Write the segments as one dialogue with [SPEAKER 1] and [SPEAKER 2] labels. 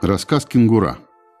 [SPEAKER 1] Рассказ кенгура.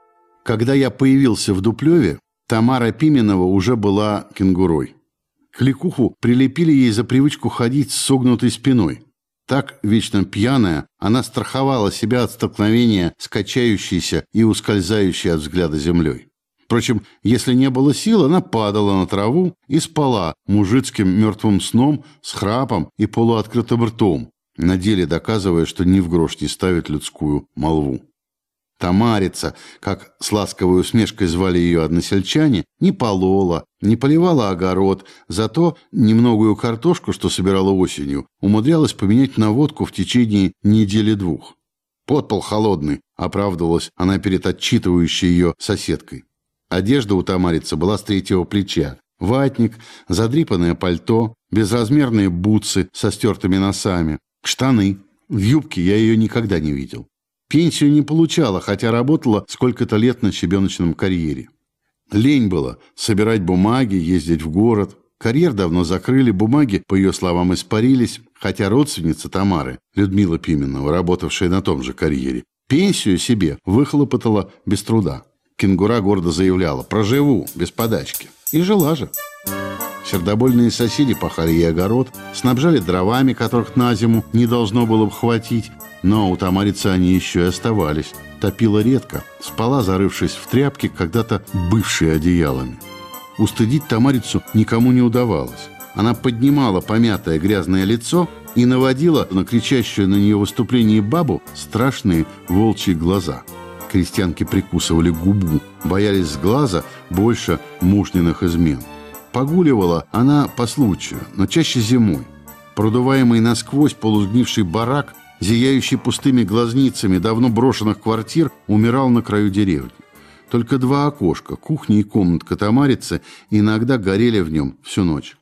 [SPEAKER 1] Когда я появился в Дуплеве, Тамара Пименова уже была кенгурой. Кликуху прилепили ей за привычку ходить с согнутой спиной. Так, вечно пьяная, она страховала себя от столкновения с качающейся и ускользающей от взгляда землей. Впрочем, если не было сил, она падала на траву и спала мужицким мертвым сном с храпом и полуоткрытым ртом, на деле доказывая, что ни в грош не ставит людскую молву. Тамарица, как с ласковой усмешкой звали ее односельчане, не полола, не поливала огород, зато немногую картошку, что собирала осенью, умудрялась поменять на водку в течение недели-двух. «Подпол холодный», — оправдывалась она перед отчитывающей ее соседкой. Одежда у Тамарицы была с третьего плеча. Ватник, задрипанное пальто, безразмерные бутсы со стертыми носами, штаны. В юбке я ее никогда не видел. Пенсию не получала, хотя работала сколько-то лет на щебеночном карьере. Лень было собирать бумаги, ездить в город. Карьер давно закрыли, бумаги, по ее словам, испарились, хотя родственница Тамары, Людмила Пименова, работавшая на том же карьере, пенсию себе выхлопотала без труда. Кенгура гордо заявляла: «Проживу, без подачки». И жила же. Сердобольные соседи пахали ей огород, снабжали дровами, которых на зиму не должно было бы хватить, но у Тамарицы они еще и оставались. Топила редко, спала, зарывшись в тряпки, когда-то бывшие одеялами. Устыдить Тамарицу никому не удавалось. Она поднимала помятое грязное лицо и наводила на кричащую на нее выступление бабу страшные волчьи глаза. Крестьянки прикусывали губу, боялись с глаза больше мужниных измен. Погуливала она по случаю, но чаще зимой. Продуваемый насквозь полусгнивший барак, зияющий пустыми глазницами давно брошенных квартир, умирал на краю деревни. Только два окошка, кухня и комнатка Тамарицы, иногда горели в нем всю ночь.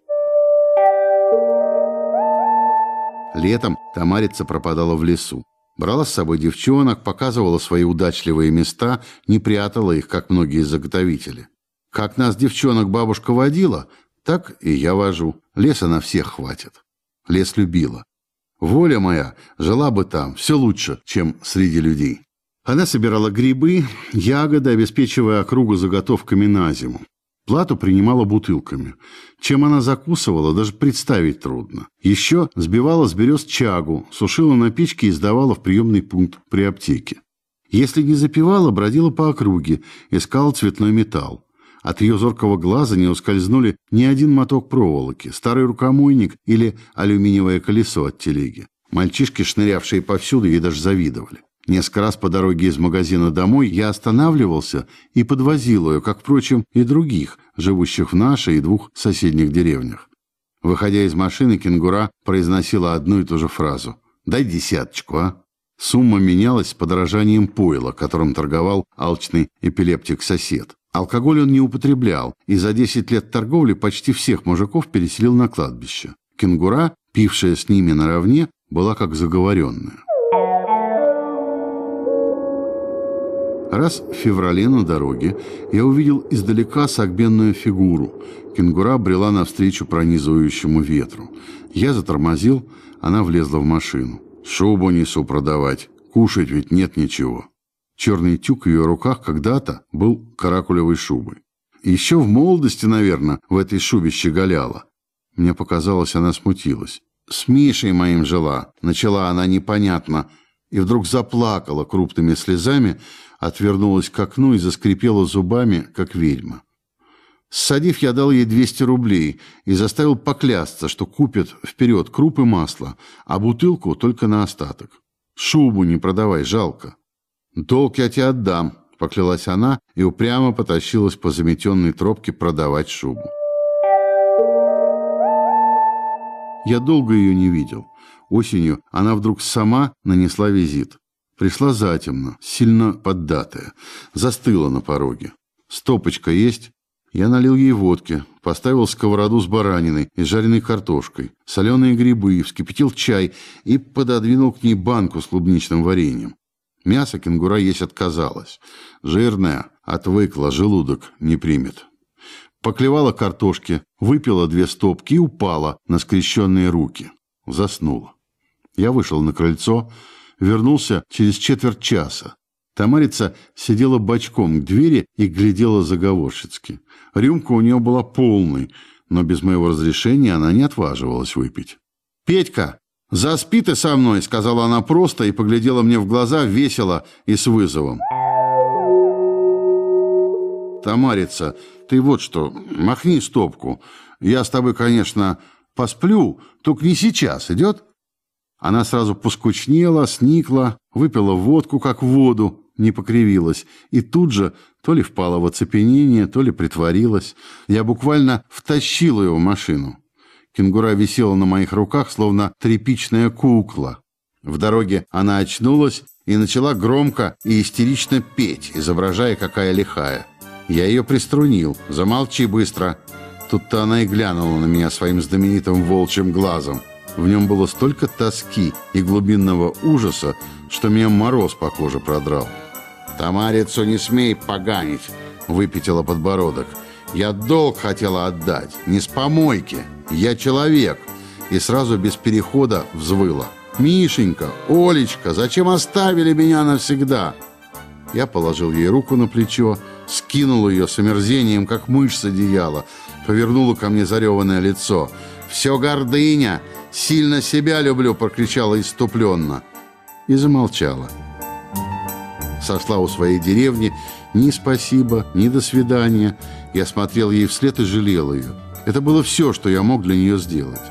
[SPEAKER 1] Летом Тамарица пропадала в лесу. Брала с собой девчонок, показывала свои удачливые места, не прятала их, как многие заготовители. Как нас, девчонок, бабушка водила, так и я вожу. Леса на всех хватит. Лес любила. Воля моя жила бы там, все лучше, чем среди людей. Она собирала грибы, ягоды, обеспечивая округу заготовками на зиму. Плату принимала бутылками. Чем она закусывала, даже представить трудно. Еще сбивала с берез чагу, сушила на печке и сдавала в приемный пункт при аптеке. Если не запивала, бродила по округе, искала цветной металл. От ее зоркого глаза не ускользнули ни один моток проволоки, старый рукомойник или алюминиевое колесо от телеги. Мальчишки, шнырявшие повсюду, ей даже завидовали. Несколько раз по дороге из магазина домой я останавливался и подвозил ее, как, впрочем, и других, живущих в нашей и двух соседних деревнях. Выходя из машины, кенгура произносила одну и ту же фразу: «Дай десяточку, а?». Сумма менялась с подорожанием пойла, которым торговал алчный эпилептик-сосед. Алкоголь он не употреблял, и за 10 лет торговли почти всех мужиков переселил на кладбище. Кенгура, пившая с ними наравне, была как заговоренная. Раз в феврале на дороге я увидел издалека согбенную фигуру. Кенгура брела навстречу пронизывающему ветру. Я затормозил, она влезла в машину. «Шубу несу продавать, кушать ведь нет ничего». Черный тюк в ее руках когда-то был каракулевой шубой. Еще в молодости, наверное, в этой шубе щеголяла. Мне показалось, она смутилась. «С Мишей моим жила», — начала она непонятно, и вдруг заплакала крупными слезами, отвернулась к окну и заскрипела зубами, как ведьма. Ссадив, я дал ей 200 рублей и заставил поклясться, что купит вперед круп и масло, а бутылку только на остаток. «Шубу не продавай, жалко». «Долг я тебе отдам», — поклялась она и упрямо потащилась по заметенной тропке продавать шубу. Я долго ее не видел. Осенью она вдруг сама нанесла визит. Пришла затемно, сильно поддатая, застыла на пороге. «Стопочка есть?» Я налил ей водки, поставил сковороду с бараниной и жареной картошкой, соленые грибы, вскипятил чай и пододвинул к ней банку с клубничным вареньем. Мясо кенгура есть отказалась. Жирная, отвыкла, желудок не примет. Поклевала картошки, выпила 2 стопки и упала на скрещенные руки. Заснула. Я вышел на крыльцо, вернулся через 15 минут. Тамарица сидела бочком к двери и глядела заговорщицки. Рюмка у нее была полной, но без моего разрешения она не отваживалась выпить. «Петька, заспи ты со мной», — сказала она просто и поглядела мне в глаза весело и с вызовом. «Тамарица, ты вот что, махни стопку. Я с тобой, конечно, посплю, только не сейчас, идет?» Она сразу поскучнела, сникла, выпила водку, как воду, не покривилась, и тут же то ли впала в оцепенение, то ли притворилась. Я буквально втащил ее в машину. Кенгура висела на моих руках, словно тряпичная кукла. В дороге она очнулась и начала громко и истерично петь, изображая, какая лихая. Я ее приструнил. «Замолчи быстро!» Тут-то она и глянула на меня своим знаменитым волчьим глазом. В нем было столько тоски и глубинного ужаса, что меня мороз по коже продрал. «Тамарицу не смей поганить!» — выпятила подбородок. «Я долг хотела отдать, не с помойки. Я человек!» И сразу без перехода взвыла. «Мишенька, Олечка, зачем оставили меня навсегда?» Я положил ей руку на плечо, скинул ее с омерзением, как мышь с одеяла, повернула ко мне зареванное лицо. «Все гордыня! Сильно себя люблю!» — прокричала иступленно. И замолчала. Сошла у своей деревни. Ни спасибо, ни до свидания. Я смотрел ей вслед и жалел ее. Это было все, что я мог для нее сделать.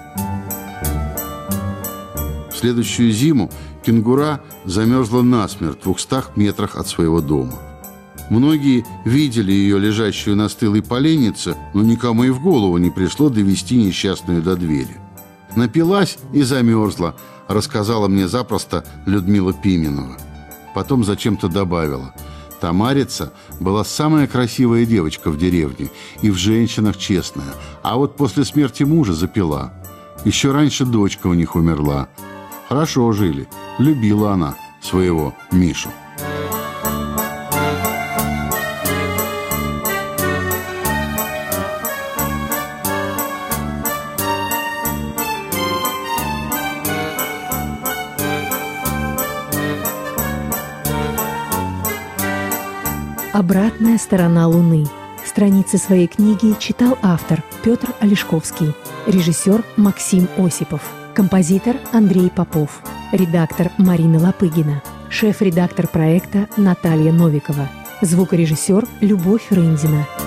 [SPEAKER 1] В следующую зиму Кенгура замерзла насмерть в 200 метрах от своего дома. Многие видели ее лежащую на стылой поленнице, но никому и в голову не пришло довести несчастную до двери. «Напилась и замерзла», — рассказала мне запросто Людмила Пименова. Потом зачем-то добавила: «Тамарица была самая красивая девочка в деревне и в женщинах честная, а вот после смерти мужа запила. Еще раньше дочка у них умерла. Хорошо жили, любила она своего Мишу».
[SPEAKER 2] «Обратная сторона Луны». Страницы своей книги читал автор Петр Олешковский, режиссер Максим Осипов, композитор Андрей Попов, редактор Марина Лопыгина, шеф-редактор проекта Наталья Новикова, звукорежиссер Любовь Рындина.